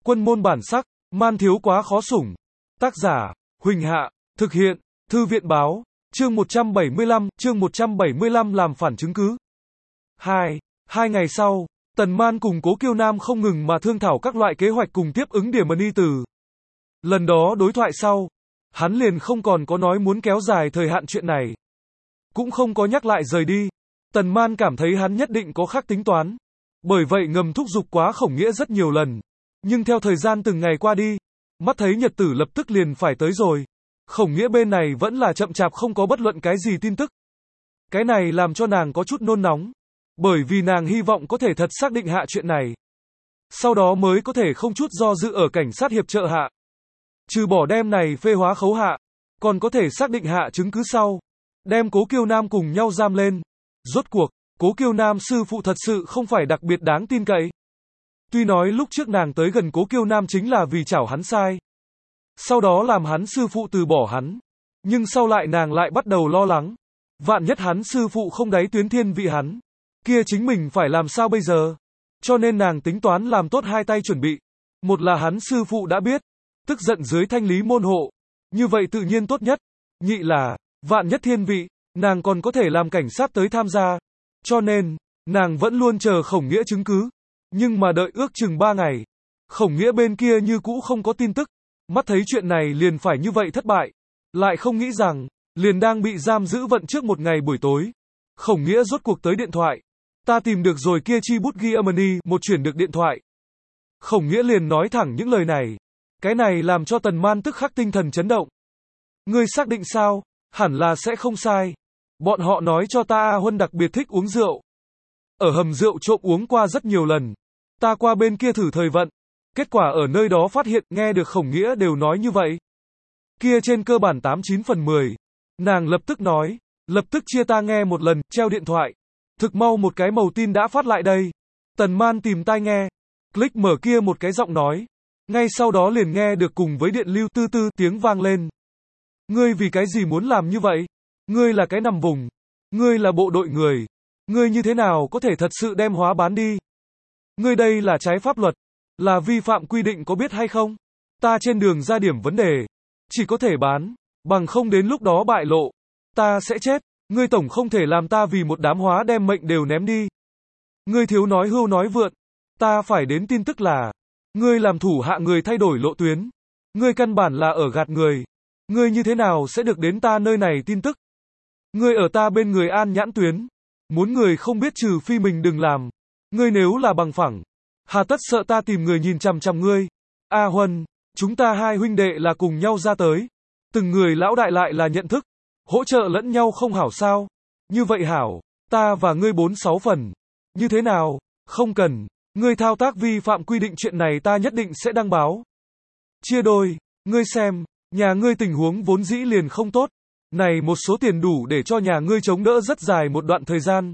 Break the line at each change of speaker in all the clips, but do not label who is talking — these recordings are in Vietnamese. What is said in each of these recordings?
Quân môn bản sắc, man thiếu quá khó sủng. Tác giả, Huỳnh Hạ, thực hiện, Thư viện báo, chương 175 làm phản chứng cứ. 2. 2 ngày sau, Tần Man cùng Cố Kiêu Nam không ngừng mà thương thảo các loại kế hoạch cùng tiếp ứng Điểm Ân Y từ. Lần đó đối thoại sau, hắn liền không còn có nói muốn kéo dài thời hạn chuyện này. Cũng không có nhắc lại rời đi. Tần Man cảm thấy hắn nhất định có khác tính toán. Bởi vậy ngầm thúc giục quá Khổng Nghĩa rất nhiều lần. Nhưng theo thời gian từng ngày qua đi, mắt thấy nhật tử lập tức liền phải tới rồi. Khổng Nghĩa bên này vẫn là chậm chạp không có bất luận cái gì tin tức. Cái này làm cho nàng có chút nôn nóng. Bởi vì nàng hy vọng có thể thật xác định hạ chuyện này. Sau đó mới có thể không chút do dự ở cảnh sát hiệp trợ hạ. Trừ bỏ đem này phê hóa khấu hạ, còn có thể xác định hạ chứng cứ sau. Đem Cố Kiêu Nam cùng nhau giam lên. Rốt cuộc, Cố Kiêu Nam sư phụ thật sự không phải đặc biệt đáng tin cậy. Tuy nói lúc trước nàng tới gần Cố Kiêu Nam chính là vì chảo hắn sai. Sau đó làm hắn sư phụ từ bỏ hắn. Nhưng sau lại nàng lại bắt đầu lo lắng. Vạn nhất hắn sư phụ không đáy tuyến thiên vị hắn. Kia chính mình phải làm sao bây giờ? Cho nên nàng tính toán làm tốt hai tay chuẩn bị. Một là hắn sư phụ đã biết. Tức giận dưới thanh lý môn hộ. Như vậy tự nhiên tốt nhất. Nhị là, vạn nhất thiên vị, nàng còn có thể làm cảnh sát tới tham gia. Cho nên, nàng vẫn luôn chờ Khổng Nghĩa chứng cứ. Nhưng mà đợi ước chừng 3 ngày. Khổng Nghĩa bên kia như cũ không có tin tức. Mắt thấy chuyện này liền phải như vậy thất bại. Lại không nghĩ rằng, liền đang bị giam giữ vận trước một ngày buổi tối. Khổng Nghĩa rốt cuộc tới điện thoại. Ta tìm được rồi kia chi bút ghi âm đi, một chuyển được điện thoại. Khổng Nghĩa liền nói thẳng những lời này. Cái này làm cho Tần Man tức khắc tinh thần chấn động. Ngươi xác định sao? Hẳn là sẽ không sai. Bọn họ nói cho ta A Huân đặc biệt thích uống rượu. Ở hầm rượu trộm uống qua rất nhiều lần. Ta qua bên kia thử thời vận. Kết quả ở nơi đó phát hiện, nghe được Khổng Nghĩa đều nói như vậy. Kia trên cơ bản 89 phần 10. Nàng lập tức nói. Lập tức chia ta nghe một lần, treo điện thoại. Thực mau một cái màu tin đã phát lại đây. Tần Man tìm tai nghe. Click mở kia một cái giọng nói. Ngay sau đó liền nghe được cùng với điện lưu tư tư tiếng vang lên. Ngươi vì cái gì muốn làm như vậy? Ngươi là cái nằm vùng. Ngươi là bộ đội người. Ngươi như thế nào có thể thật sự đem hóa bán đi? Ngươi đây là trái pháp luật. Là vi phạm quy định có biết hay không? Ta trên đường ra điểm vấn đề. Chỉ có thể bán. Bằng không đến lúc đó bại lộ. Ta sẽ chết. Ngươi tổng không thể làm ta vì một đám hóa đem mệnh đều ném đi. Ngươi thiếu nói hưu nói vượn. Ta phải đến tin tức là. Ngươi làm thủ hạ người thay đổi lộ tuyến. Ngươi căn bản là ở gạt người. Ngươi như thế nào sẽ được đến ta nơi này tin tức? Ngươi ở ta bên người an nhãn tuyến. Muốn người không biết trừ phi mình đừng làm. Ngươi nếu là bằng phẳng. Hà tất sợ ta tìm người nhìn chằm chằm ngươi. A Huân, chúng ta hai huynh đệ là cùng nhau ra tới. Từng người lão đại lại là nhận thức. Hỗ trợ lẫn nhau không hảo sao? Như vậy hảo. Ta và ngươi 4-6 phần. Như thế nào? Không cần. Ngươi thao tác vi phạm quy định chuyện này ta nhất định sẽ đăng báo. Chia đôi. Ngươi xem. Nhà ngươi tình huống vốn dĩ liền không tốt. Này một số tiền đủ để cho nhà ngươi chống đỡ rất dài một đoạn thời gian.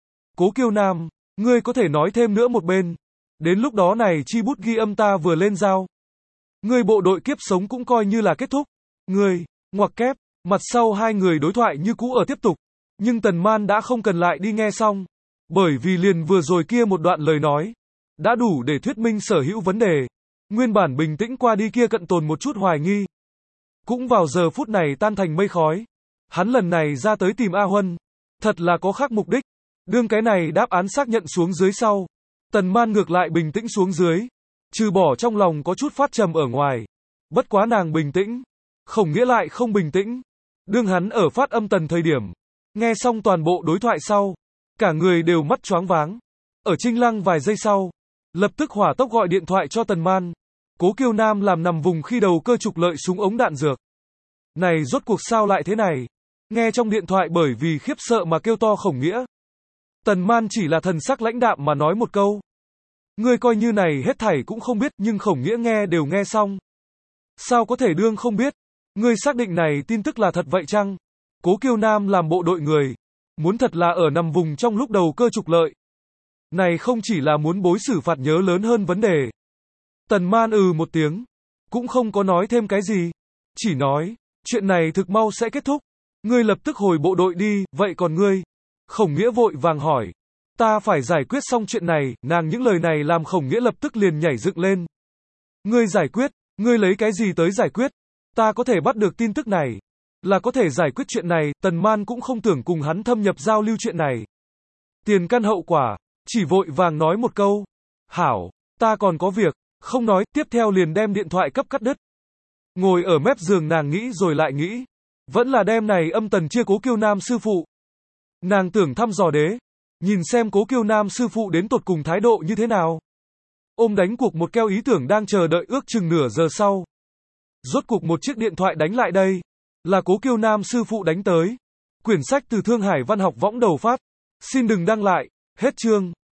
Cố Kiêu Nam, ngươi có thể nói thêm nữa một bên. Đến lúc đó này chi bút ghi âm ta vừa lên giao. Ngươi bộ đội kiếp sống cũng coi như là kết thúc. Ngươi, ngoặc kép, mặt sau hai người đối thoại như cũ ở tiếp tục. Nhưng Tần Man đã không cần lại đi nghe xong. Bởi vì liền vừa rồi kia một đoạn lời nói. Đã đủ để thuyết minh sở hữu vấn đề. Nguyên bản bình tĩnh qua đi kia cận tồn một chút hoài nghi. Cũng vào giờ phút này tan thành mây khói. Hắn lần này ra tới tìm A Huân. Thật là có khác mục đích. Đương cái này đáp án xác nhận xuống dưới sau. Tần Man ngược lại bình tĩnh xuống dưới. Trừ bỏ trong lòng có chút phát trầm ở ngoài. Bất quá nàng bình tĩnh. Khổng Nghĩa lại không bình tĩnh. Đương hắn ở phát âm tần thời điểm. Nghe xong toàn bộ đối thoại sau. Cả người đều mắt choáng váng. Ở trinh lăng vài giây sau. Lập tức hỏa tốc gọi điện thoại cho Tần Man. Cố Kiêu Nam làm nằm vùng khi đầu cơ trục lợi súng ống đạn dược. Này rốt cuộc sao lại thế này? Nghe trong điện thoại bởi vì khiếp sợ mà kêu to Khổng Nghĩa. Tần Man chỉ là thần sắc lãnh đạm mà nói một câu. Ngươi coi như này hết thảy cũng không biết, nhưng Khổng Nghĩa nghe đều nghe xong. Sao có thể đương không biết? Ngươi xác định này tin tức là thật vậy chăng? Cố Kiêu Nam làm bộ đội người. Muốn thật là ở nằm vùng trong lúc đầu cơ trục lợi. Này không chỉ là muốn bối xử phạt nhớ lớn hơn vấn đề. Tần Man một tiếng. Cũng không có nói thêm cái gì. Chỉ nói, chuyện này thực mau sẽ kết thúc. Ngươi lập tức hồi bộ đội đi, vậy còn ngươi? Khổng Nghĩa vội vàng hỏi. Ta phải giải quyết xong chuyện này, nàng những lời này làm Khổng Nghĩa lập tức liền nhảy dựng lên. Ngươi giải quyết, ngươi lấy cái gì tới giải quyết? Ta có thể bắt được tin tức này, là có thể giải quyết chuyện này, Tần Man cũng không tưởng cùng hắn thâm nhập giao lưu chuyện này. Tiền căn hậu quả, chỉ vội vàng nói một câu. Hảo, ta còn có việc, không nói, tiếp theo liền đem điện thoại cấp cắt đứt. Ngồi ở mép giường nàng nghĩ rồi lại nghĩ. Vẫn là đem này âm tần chia Cố Kiêu Nam sư phụ. Nàng tưởng thăm dò đế. Nhìn xem Cố Kiêu Nam sư phụ đến tột cùng thái độ như thế nào. Ôm đánh cuộc một keo ý tưởng đang chờ đợi ước chừng nửa giờ sau. Rốt cuộc một chiếc điện thoại đánh lại đây. Là Cố Kiêu Nam sư phụ đánh tới. Quyển sách từ Thương Hải Văn học võng đầu phát. Xin đừng đăng lại. Hết chương.